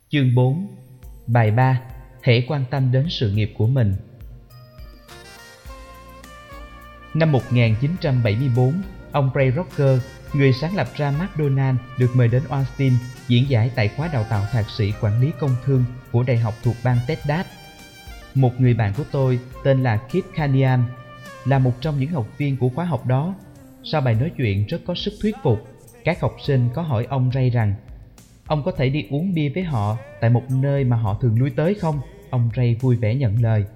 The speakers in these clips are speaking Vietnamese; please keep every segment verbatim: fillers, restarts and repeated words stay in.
Chương bốn. Bài ba. Hãy quan tâm đến sự nghiệp của mình. Năm một nghìn chín trăm bảy mươi tư, ông Ray Rocker, người sáng lập ra McDonald's, được mời đến Austin diễn giải tại khóa đào tạo thạc sĩ quản lý công thương của đại học thuộc bang Texas. Một người bạn của tôi tên là Kit Canian là một trong những học viên của khóa học đó. Sau bài nói chuyện rất có sức thuyết phục, các học sinh có hỏi ông Ray rằng ông có thể đi uống bia với họ tại một nơi mà họ thường lui tới không? Ông Ray vui vẻ nhận lời.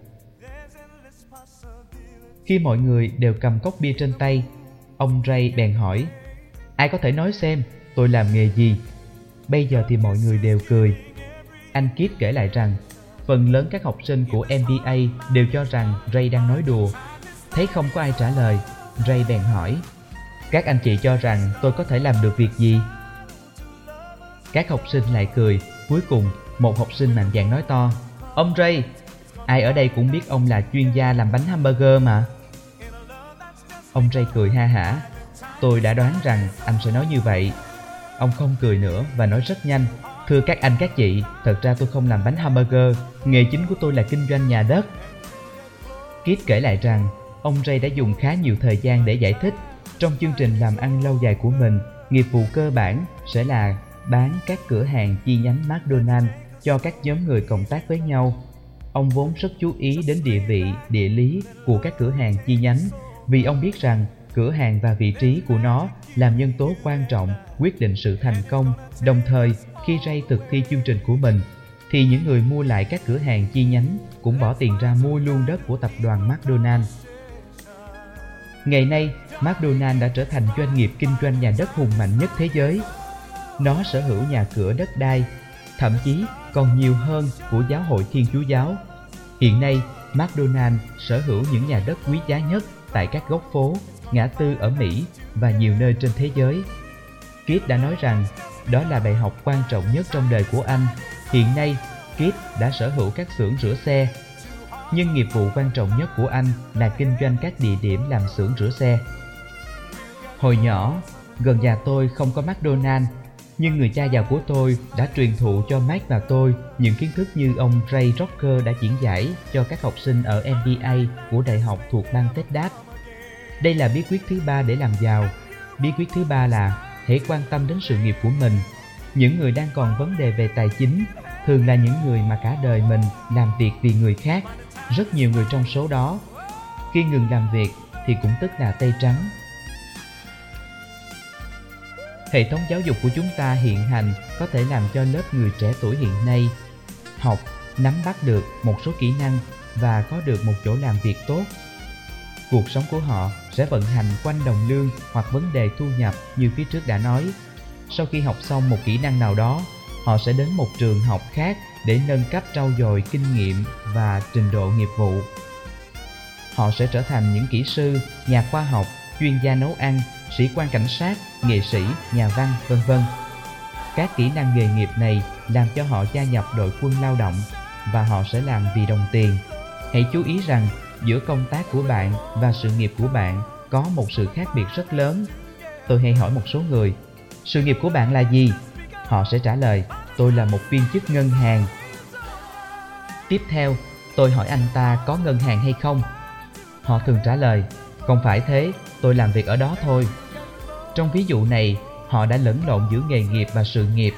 Khi mọi người đều cầm cốc bia trên tay, ông Ray bèn hỏi: ai có thể nói xem tôi làm nghề gì? Bây giờ thì mọi người đều cười. Anh Kit kể lại rằng phần lớn các học sinh của em bê a đều cho rằng Ray đang nói đùa. Thấy không có ai trả lời, Ray bèn hỏi: các anh chị cho rằng tôi có thể làm được việc gì? Các học sinh lại cười. Cuối cùng, một học sinh mạnh dạn nói to: ông Ray, ai ở đây cũng biết ông là chuyên gia làm bánh hamburger mà. Ông Ray cười ha hả. Tôi đã đoán rằng anh sẽ nói như vậy. Ông không cười nữa và nói rất nhanh: thưa các anh các chị, thật ra tôi không làm bánh hamburger, nghề chính của tôi là kinh doanh nhà đất. Kit kể lại rằng ông Ray đã dùng khá nhiều thời gian để giải thích. Trong chương trình làm ăn lâu dài của mình, nghiệp vụ cơ bản sẽ là bán các cửa hàng chi nhánh McDonald's cho các nhóm người cộng tác với nhau. Ông vốn rất chú ý đến địa vị, địa lý của các cửa hàng chi nhánh, vì ông biết rằng cửa hàng và vị trí của nó làm nhân tố quan trọng quyết định sự thành công. Đồng thời, khi Ray thực thi chương trình của mình, thì những người mua lại các cửa hàng chi nhánh cũng bỏ tiền ra mua luôn đất của tập đoàn McDonald's. Ngày nay, McDonald's đã trở thành doanh nghiệp kinh doanh nhà đất hùng mạnh nhất thế giới. Nó sở hữu nhà cửa đất đai, thậm chí còn nhiều hơn của giáo hội Thiên Chúa giáo. Hiện nay, McDonald's sở hữu những nhà đất quý giá nhất tại các góc phố, ngã tư ở Mỹ và nhiều nơi trên thế giới. Kit đã nói rằng đó là bài học quan trọng nhất trong đời của anh. Hiện nay, Kit đã sở hữu các xưởng rửa xe, nhưng nghiệp vụ quan trọng nhất của anh là kinh doanh các địa điểm làm xưởng rửa xe. Hồi nhỏ, gần nhà tôi không có McDonald's, nhưng người cha già của tôi đã truyền thụ cho Mac và tôi những kiến thức như ông Ray Rocker đã diễn giải cho các học sinh ở em bê a của đại học thuộc bang Texas. Đây là bí quyết thứ ba để làm giàu. Bí quyết thứ ba là hãy quan tâm đến sự nghiệp của mình. Những người đang còn vấn đề về tài chính thường là những người mà cả đời mình làm việc vì người khác. Rất nhiều người trong số đó, khi ngừng làm việc thì cũng tức là tay trắng. Hệ thống giáo dục của chúng ta hiện hành có thể làm cho lớp người trẻ tuổi hiện nay học, nắm bắt được một số kỹ năng và có được một chỗ làm việc tốt. Cuộc sống của họ sẽ vận hành quanh đồng lương hoặc vấn đề thu nhập như phía trước đã nói. Sau khi học xong một kỹ năng nào đó, họ sẽ đến một trường học khác để nâng cấp trau dồi kinh nghiệm và trình độ nghiệp vụ. Họ sẽ trở thành những kỹ sư, nhà khoa học, chuyên gia nấu ăn, sĩ quan cảnh sát, nghệ sĩ, nhà văn, vân vân. Các kỹ năng nghề nghiệp này làm cho họ gia nhập đội quân lao động và họ sẽ làm vì đồng tiền. Hãy chú ý rằng giữa công tác của bạn và sự nghiệp của bạn có một sự khác biệt rất lớn. Tôi hay hỏi một số người: sự nghiệp của bạn là gì? Họ sẽ trả lời: tôi là một viên chức ngân hàng. Tiếp theo, tôi hỏi anh ta có ngân hàng hay không. Họ thường trả lời: không phải thế, tôi làm việc ở đó thôi. Trong ví dụ này, họ đã lẫn lộn giữa nghề nghiệp và sự nghiệp.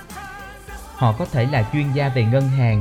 Họ có thể là chuyên gia về ngân hàng,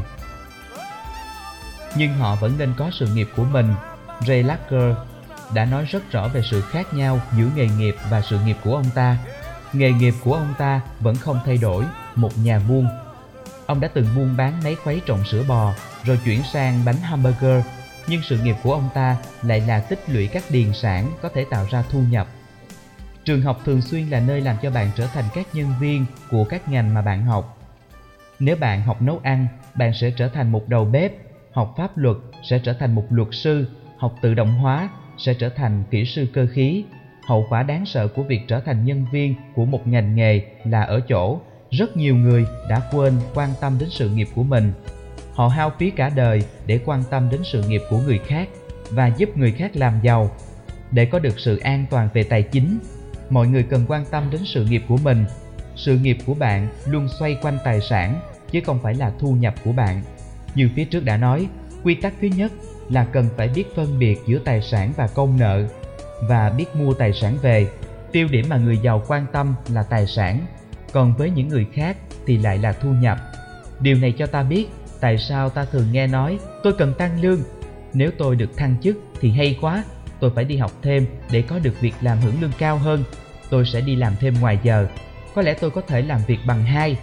nhưng họ vẫn nên có sự nghiệp của mình. Ray Rocker đã nói rất rõ về sự khác nhau giữa nghề nghiệp và sự nghiệp của ông ta. Nghề nghiệp của ông ta vẫn không thay đổi, một nhà buôn. Ông đã từng buôn bán máy khuấy trộn sữa bò, rồi chuyển sang bánh hamburger. Nhưng sự nghiệp của ông ta lại là tích lũy các điền sản có thể tạo ra thu nhập. Trường học thường xuyên là nơi làm cho bạn trở thành các nhân viên của các ngành mà bạn học. Nếu bạn học nấu ăn, bạn sẽ trở thành một đầu bếp. Học pháp luật sẽ trở thành một luật sư. Học tự động hóa sẽ trở thành kỹ sư cơ khí. Hậu quả đáng sợ của việc trở thành nhân viên của một ngành nghề là ở chỗ rất nhiều người đã quên quan tâm đến sự nghiệp của mình. Họ hao phí cả đời để quan tâm đến sự nghiệp của người khác và giúp người khác làm giàu. Để có được sự an toàn về tài chính, mọi người cần quan tâm đến sự nghiệp của mình. Sự nghiệp của bạn luôn xoay quanh tài sản. chứ không phải là thu nhập của bạn. Như phía trước đã nói, quy tắc thứ nhất là cần phải biết phân biệt giữa tài sản và công nợ và biết mua tài sản về. Tiêu điểm mà người giàu quan tâm là tài sản, còn với những người khác thì lại là thu nhập. Điều này cho ta biết tại sao ta thường nghe nói tôi cần tăng lương. Nếu tôi được thăng chức thì hay quá, tôi phải đi học thêm để có được việc làm hưởng lương cao hơn. Tôi sẽ đi làm thêm ngoài giờ, có lẽ tôi có thể làm việc bằng hai.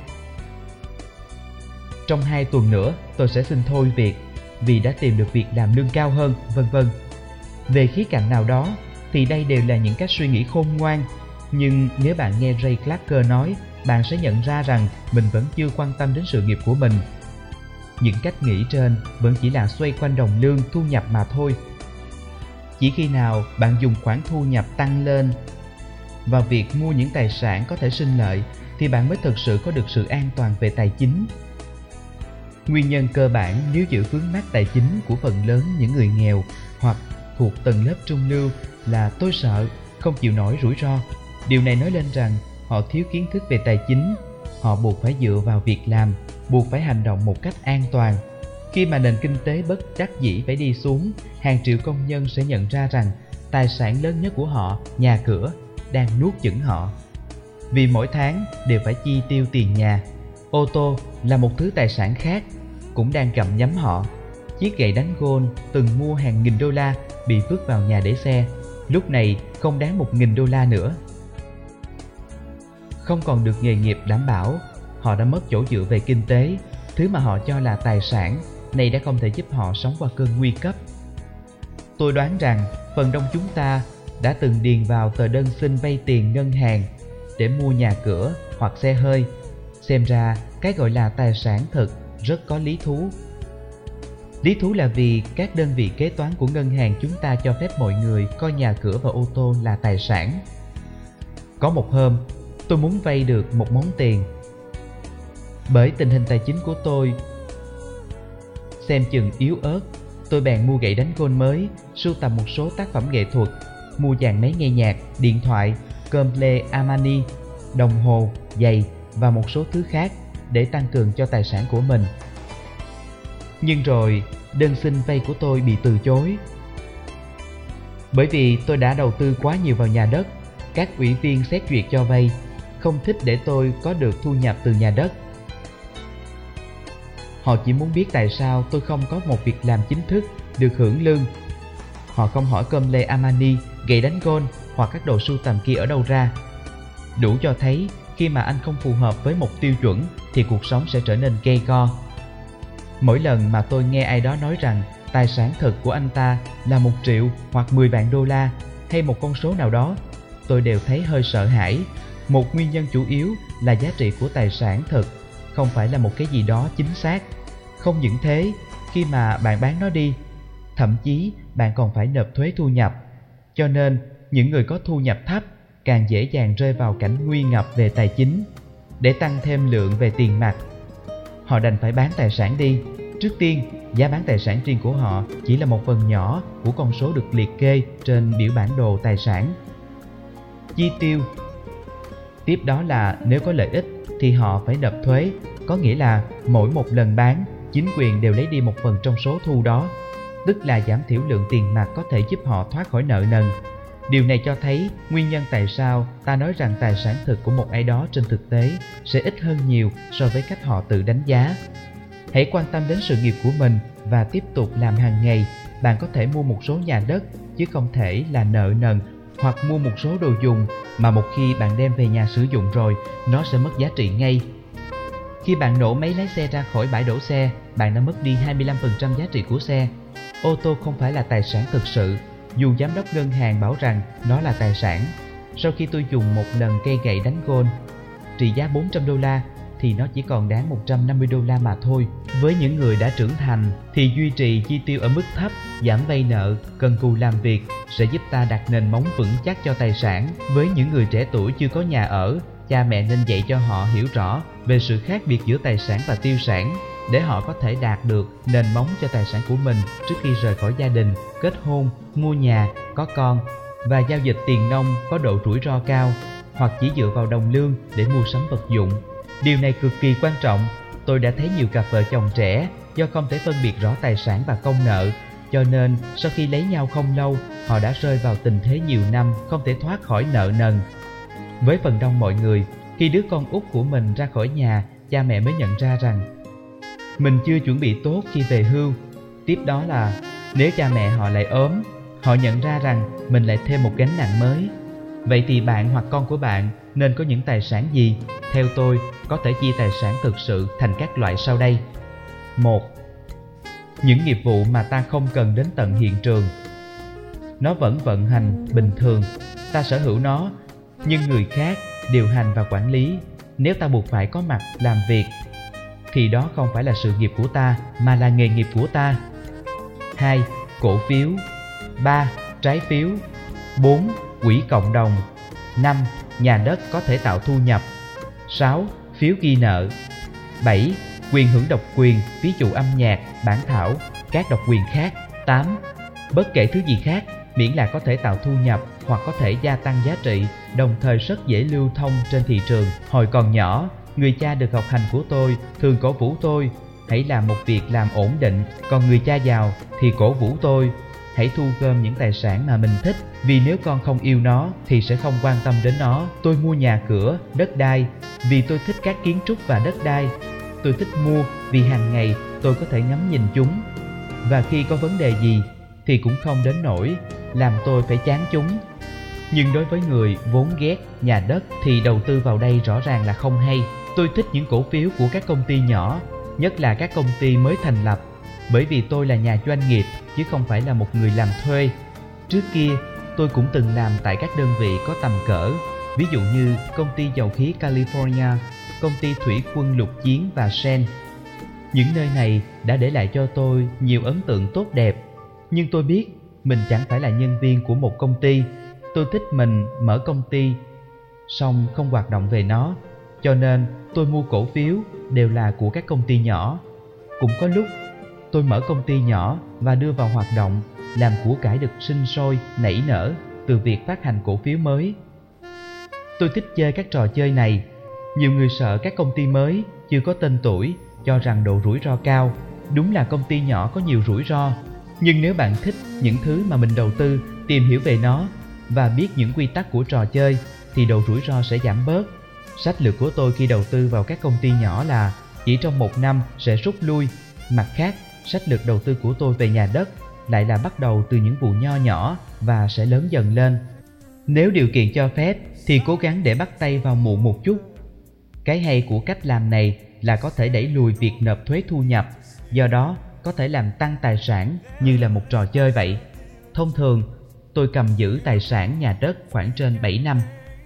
Trong hai tuần nữa tôi sẽ xin thôi việc vì đã tìm được việc làm lương cao hơn, vân vân. Về khía cạnh nào đó thì đây đều là những cách suy nghĩ khôn ngoan, nhưng nếu bạn nghe Ray Clarker nói, bạn sẽ nhận ra rằng mình vẫn chưa quan tâm đến sự nghiệp của mình. Những cách nghĩ trên vẫn chỉ là xoay quanh đồng lương, thu nhập mà thôi. Chỉ khi nào bạn dùng khoản thu nhập tăng lên vào việc mua những tài sản có thể sinh lợi thì bạn mới thực sự có được sự an toàn về tài chính. Nguyên nhân cơ bản nếu giữ vướng mắc tài chính của phần lớn những người nghèo hoặc thuộc tầng lớp trung lưu là tôi sợ, không chịu nổi rủi ro. Điều này nói lên rằng họ thiếu kiến thức về tài chính, họ buộc phải dựa vào việc làm, buộc phải hành động một cách an toàn. Khi mà nền kinh tế bất đắc dĩ phải đi xuống, hàng triệu công nhân sẽ nhận ra rằng tài sản lớn nhất của họ, nhà cửa, đang nuốt chửng họ. Vì mỗi tháng đều phải chi tiêu tiền nhà. Ô tô là một thứ tài sản khác, cũng đang gặm nhấm họ. Chiếc gậy đánh golf từng mua hàng nghìn đô la bị vứt vào nhà để xe, lúc này không đáng một nghìn đô la nữa. Không còn được nghề nghiệp đảm bảo, họ đã mất chỗ dựa về kinh tế. Thứ mà họ cho là tài sản này đã không thể giúp họ sống qua cơn nguy cấp. Tôi đoán rằng phần đông chúng ta đã từng điền vào tờ đơn xin vay tiền ngân hàng để mua nhà cửa hoặc xe hơi. Xem ra cái gọi là tài sản thực rất có lý thú. Lý thú là vì các đơn vị kế toán của ngân hàng chúng ta cho phép mọi người coi nhà cửa và ô tô là tài sản. Có một hôm, tôi muốn vay được một món tiền. Bởi tình hình tài chính của tôi xem chừng yếu ớt, tôi bèn mua gậy đánh golf mới, sưu tầm một số tác phẩm nghệ thuật, mua dàn máy nghe nhạc, điện thoại, cơm lê Armani, đồng hồ, giày và một số thứ khác để tăng cường cho tài sản của mình. Nhưng rồi đơn xin vay của tôi bị từ chối. Bởi vì tôi đã đầu tư quá nhiều vào nhà đất, các ủy viên xét duyệt cho vay không thích để tôi có được thu nhập từ nhà đất. Họ chỉ muốn biết tại sao tôi không có một việc làm chính thức được hưởng lương. Họ không hỏi cơm lê Armani, gậy đánh golf hoặc các đồ sưu tầm kia ở đâu ra. Đủ cho thấy khi mà anh không phù hợp với một tiêu chuẩn thì cuộc sống sẽ trở nên gay go. Mỗi lần mà tôi nghe ai đó nói rằng tài sản thực của anh ta là một triệu hoặc mười vạn đô la hay một con số nào đó, tôi đều thấy hơi sợ hãi. Một nguyên nhân chủ yếu là giá trị của tài sản thực không phải là một cái gì đó chính xác. Không những thế, khi mà bạn bán nó đi, thậm chí bạn còn phải nộp thuế thu nhập. Cho nên, những người có thu nhập thấp càng dễ dàng rơi vào cảnh nguy ngập về tài chính. Để tăng thêm lượng về tiền mặt, họ đành phải bán tài sản đi. Trước tiên, giá bán tài sản riêng của họ chỉ là một phần nhỏ của con số được liệt kê trên biểu bản đồ tài sản. Chi tiêu. Tiếp đó là nếu có lợi ích thì họ phải nộp thuế, có nghĩa là mỗi một lần bán, chính quyền đều lấy đi một phần trong số thu đó, tức là giảm thiểu lượng tiền mặt có thể giúp họ thoát khỏi nợ nần. Điều này cho thấy nguyên nhân tại sao ta nói rằng tài sản thực của một ai đó trên thực tế sẽ ít hơn nhiều so với cách họ tự đánh giá. Hãy quan tâm đến sự nghiệp của mình và tiếp tục làm hàng ngày. Bạn có thể mua một số nhà đất chứ không thể là nợ nần, hoặc mua một số đồ dùng mà một khi bạn đem về nhà sử dụng rồi, nó sẽ mất giá trị ngay. Khi bạn nổ máy lái xe ra khỏi bãi đổ xe, bạn đã mất đi hai mươi lăm phần trăm giá trị của xe. Ô tô không phải là tài sản thực sự, dù giám đốc ngân hàng bảo rằng nó là tài sản. Sau khi tôi dùng một lần cây gậy đánh golf trị giá bốn trăm đô la thì nó chỉ còn đáng một trăm năm mươi đô la mà thôi. Với những người đã trưởng thành thì duy trì chi tiêu ở mức thấp, giảm vay nợ, cần cù làm việc sẽ giúp ta đặt nền móng vững chắc cho tài sản. Với những người trẻ tuổi chưa có nhà ở, cha mẹ nên dạy cho họ hiểu rõ về sự khác biệt giữa tài sản và tiêu sản, để họ có thể đạt được nền móng cho tài sản của mình trước khi rời khỏi gia đình, kết hôn, mua nhà, có con và giao dịch tiền nong có độ rủi ro cao, hoặc chỉ dựa vào đồng lương để mua sắm vật dụng. Điều này cực kỳ quan trọng. Tôi đã thấy nhiều cặp vợ chồng trẻ do không thể phân biệt rõ tài sản và công nợ, cho nên sau khi lấy nhau không lâu, họ đã rơi vào tình thế nhiều năm không thể thoát khỏi nợ nần. Với phần đông mọi người, khi đứa con út của mình ra khỏi nhà, cha mẹ mới nhận ra rằng mình chưa chuẩn bị tốt khi về hưu. Tiếp đó là nếu cha mẹ họ lại ốm, họ nhận ra rằng mình lại thêm một gánh nặng mới. Vậy thì bạn hoặc con của bạn nên có những tài sản gì? Theo tôi, có thể chia tài sản thực sự thành các loại sau đây. Một. Những nghiệp vụ mà ta không cần đến tận hiện trường. Nó vẫn vận hành bình thường, ta sở hữu nó, nhưng người khác điều hành và quản lý. Nếu ta buộc phải có mặt làm việc, thì đó không phải là sự nghiệp của ta, mà là nghề nghiệp của ta. Hai. Cổ phiếu. Ba. Trái phiếu. Bốn. Quỹ cộng đồng. Năm. Nhà đất có thể tạo thu nhập. Sáu. Phiếu ghi nợ. Bảy. Quyền hưởng độc quyền, ví dụ âm nhạc, bản thảo, các độc quyền khác. Tám. Bất kể thứ gì khác, miễn là có thể tạo thu nhập hoặc có thể gia tăng giá trị, đồng thời rất dễ lưu thông trên thị trường. Hồi còn nhỏ, người cha được học hành của tôi thường cổ vũ tôi hãy làm một việc làm ổn định, còn người cha giàu thì cổ vũ tôi hãy thu gom những tài sản mà mình thích, vì nếu con không yêu nó thì sẽ không quan tâm đến nó. Tôi mua nhà cửa, đất đai vì tôi thích các kiến trúc và đất đai. Tôi thích mua vì hàng ngày tôi có thể ngắm nhìn chúng, và khi có vấn đề gì thì cũng không đến nỗi làm tôi phải chán chúng. Nhưng đối với người vốn ghét nhà đất thì đầu tư vào đây rõ ràng là không hay. Tôi thích những cổ phiếu của các công ty nhỏ, nhất là các công ty mới thành lập, bởi vì tôi là nhà doanh nghiệp chứ không phải là một người làm thuê. Trước kia, tôi cũng từng làm tại các đơn vị có tầm cỡ, ví dụ như công ty dầu khí California, công ty thủy quân lục chiến và Shell. Những nơi này đã để lại cho tôi nhiều ấn tượng tốt đẹp, nhưng tôi biết mình chẳng phải là nhân viên của một công ty. Tôi thích mình mở công ty, song không hoạt động về nó, cho nên tôi mua cổ phiếu đều là của các công ty nhỏ. Cũng có lúc tôi mở công ty nhỏ và đưa vào hoạt động, làm của cải được sinh sôi, nảy nở từ việc phát hành cổ phiếu mới. Tôi thích chơi các trò chơi này. Nhiều người sợ các công ty mới chưa có tên tuổi, cho rằng độ rủi ro cao. Đúng là công ty nhỏ có nhiều rủi ro, nhưng nếu bạn thích những thứ mà mình đầu tư, tìm hiểu về nó và biết những quy tắc của trò chơi thì độ rủi ro sẽ giảm bớt. Sách lược của tôi khi đầu tư vào các công ty nhỏ là chỉ trong một năm sẽ rút lui. Mặt khác, sách lược đầu tư của tôi về nhà đất lại là bắt đầu từ những vụ nho nhỏ và sẽ lớn dần lên. Nếu điều kiện cho phép thì cố gắng để bắt tay vào muộn một chút. Cái hay của cách làm này là có thể đẩy lùi việc nộp thuế thu nhập, do đó có thể làm tăng tài sản như là một trò chơi vậy. Thông thường, tôi cầm giữ tài sản nhà đất khoảng trên bảy năm.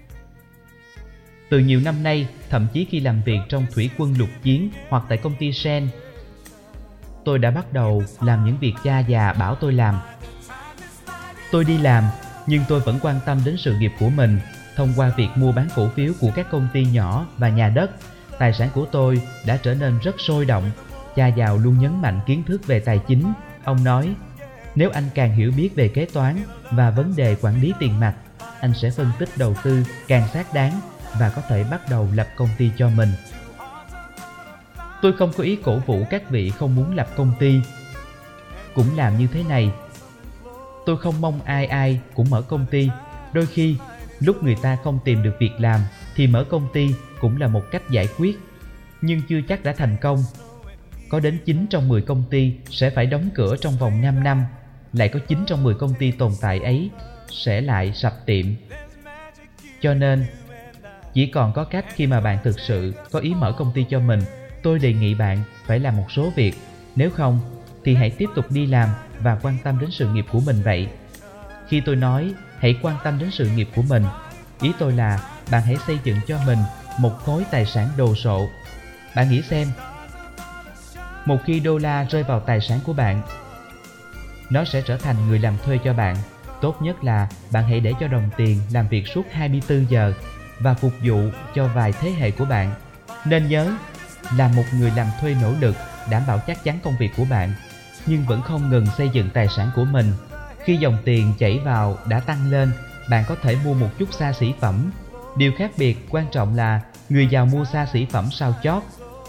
Từ nhiều năm nay, thậm chí khi làm việc trong thủy quân lục chiến hoặc tại công ty Shell, tôi đã bắt đầu làm những việc cha già bảo tôi làm. Tôi đi làm, nhưng tôi vẫn quan tâm đến sự nghiệp của mình. Thông qua việc mua bán cổ phiếu của các công ty nhỏ và nhà đất, tài sản của tôi đã trở nên rất sôi động. Cha giàu luôn nhấn mạnh kiến thức về tài chính. Ông nói, nếu anh càng hiểu biết về kế toán và vấn đề quản lý tiền mặt, anh sẽ phân tích đầu tư càng xác đáng và có thể bắt đầu lập công ty cho mình. Tôi không có ý cổ vũ các vị không muốn lập công ty cũng làm như thế này. Tôi không mong ai ai cũng mở công ty. Đôi khi, lúc người ta không tìm được việc làm thì mở công ty cũng là một cách giải quyết, nhưng chưa chắc đã thành công. Có đến chín trong mười công ty sẽ phải đóng cửa trong vòng năm năm, lại có chín trong mười công ty tồn tại ấy sẽ lại sập tiệm. Cho nên, chỉ còn có cách khi mà bạn thực sự có ý mở công ty cho mình. Tôi đề nghị bạn phải làm một số việc, nếu không thì hãy tiếp tục đi làm và quan tâm đến sự nghiệp của mình vậy. Khi tôi nói hãy quan tâm đến sự nghiệp của mình, ý tôi là bạn hãy xây dựng cho mình một khối tài sản đồ sộ. Bạn nghĩ xem, một khi đô la rơi vào tài sản của bạn, nó sẽ trở thành người làm thuê cho bạn. Tốt nhất là bạn hãy để cho đồng tiền làm việc suốt hai mươi tư giờ và phục vụ cho vài thế hệ của bạn. Nên nhớ, là một người làm thuê nỗ lực, đảm bảo chắc chắn công việc của bạn, nhưng vẫn không ngừng xây dựng tài sản của mình. Khi dòng tiền chảy vào đã tăng lên, bạn có thể mua một chút xa xỉ phẩm. Điều khác biệt quan trọng là người giàu mua xa xỉ phẩm sao chót,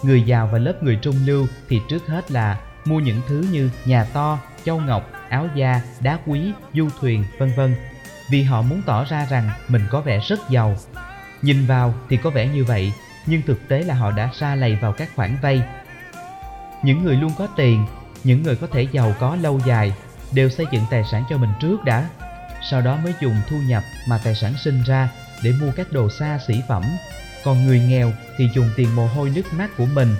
Người giàu và lớp người trung lưu thì trước hết là mua những thứ như nhà to, châu ngọc, áo da, đá quý, du thuyền, vân vân, vì họ muốn tỏ ra rằng mình có vẻ rất giàu. Nhìn vào thì có vẻ như vậy, nhưng thực tế là họ đã sa lầy vào các khoản vay. Những người luôn có tiền, những người có thể giàu có lâu dài, đều xây dựng tài sản cho mình trước đã, sau đó mới dùng thu nhập mà tài sản sinh ra để mua các đồ xa xỉ phẩm. Còn người nghèo thì dùng tiền mồ hôi nước mắt của mình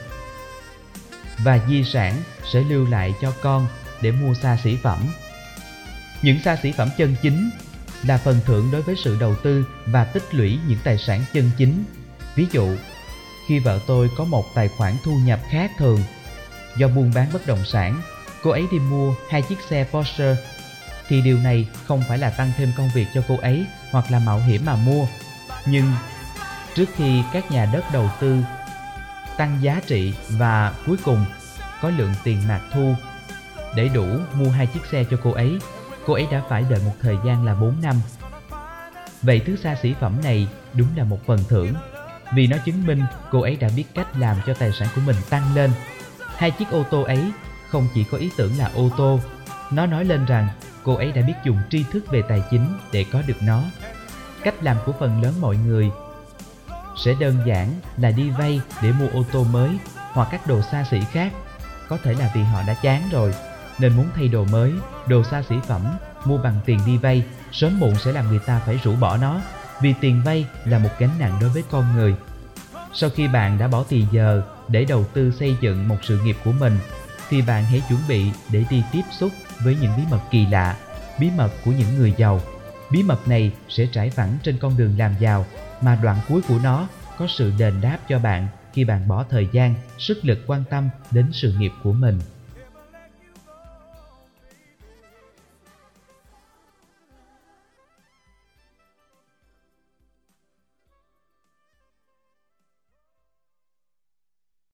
và di sản sẽ lưu lại cho con để mua xa xỉ phẩm. Những xa xỉ phẩm chân chính là phần thưởng đối với sự đầu tư và tích lũy những tài sản chân chính. Ví dụ, khi vợ tôi có một tài khoản thu nhập khác thường do buôn bán bất động sản, cô ấy đi mua hai chiếc xe Porsche, thì điều này không phải là tăng thêm công việc cho cô ấy hoặc là mạo hiểm mà mua. Nhưng trước khi các nhà đất đầu tư tăng giá trị và cuối cùng có lượng tiền mặt thu để đủ mua hai chiếc xe cho cô ấy, cô ấy đã phải đợi một thời gian là bốn năm. Vậy thứ xa xỉ phẩm này đúng là một phần thưởng, vì nó chứng minh cô ấy đã biết cách làm cho tài sản của mình tăng lên. Hai chiếc ô tô ấy không chỉ có ý tưởng là ô tô, nó nói lên rằng cô ấy đã biết dùng tri thức về tài chính để có được nó. Cách làm của phần lớn mọi người sẽ đơn giản là đi vay để mua ô tô mới hoặc các đồ xa xỉ khác. Có thể là vì họ đã chán rồi nên muốn thay đồ mới, đồ xa xỉ phẩm mua bằng tiền đi vay sớm muộn sẽ làm người ta phải rũ bỏ nó, vì tiền vay là một gánh nặng đối với con người. Sau khi bạn đã bỏ thì giờ để đầu tư xây dựng một sự nghiệp của mình, thì bạn hãy chuẩn bị để đi tiếp xúc với những bí mật kỳ lạ, bí mật của những người giàu. Bí mật này sẽ trải phẳng trên con đường làm giàu, mà đoạn cuối của nó có sự đền đáp cho bạn khi bạn bỏ thời gian, sức lực quan tâm đến sự nghiệp của mình.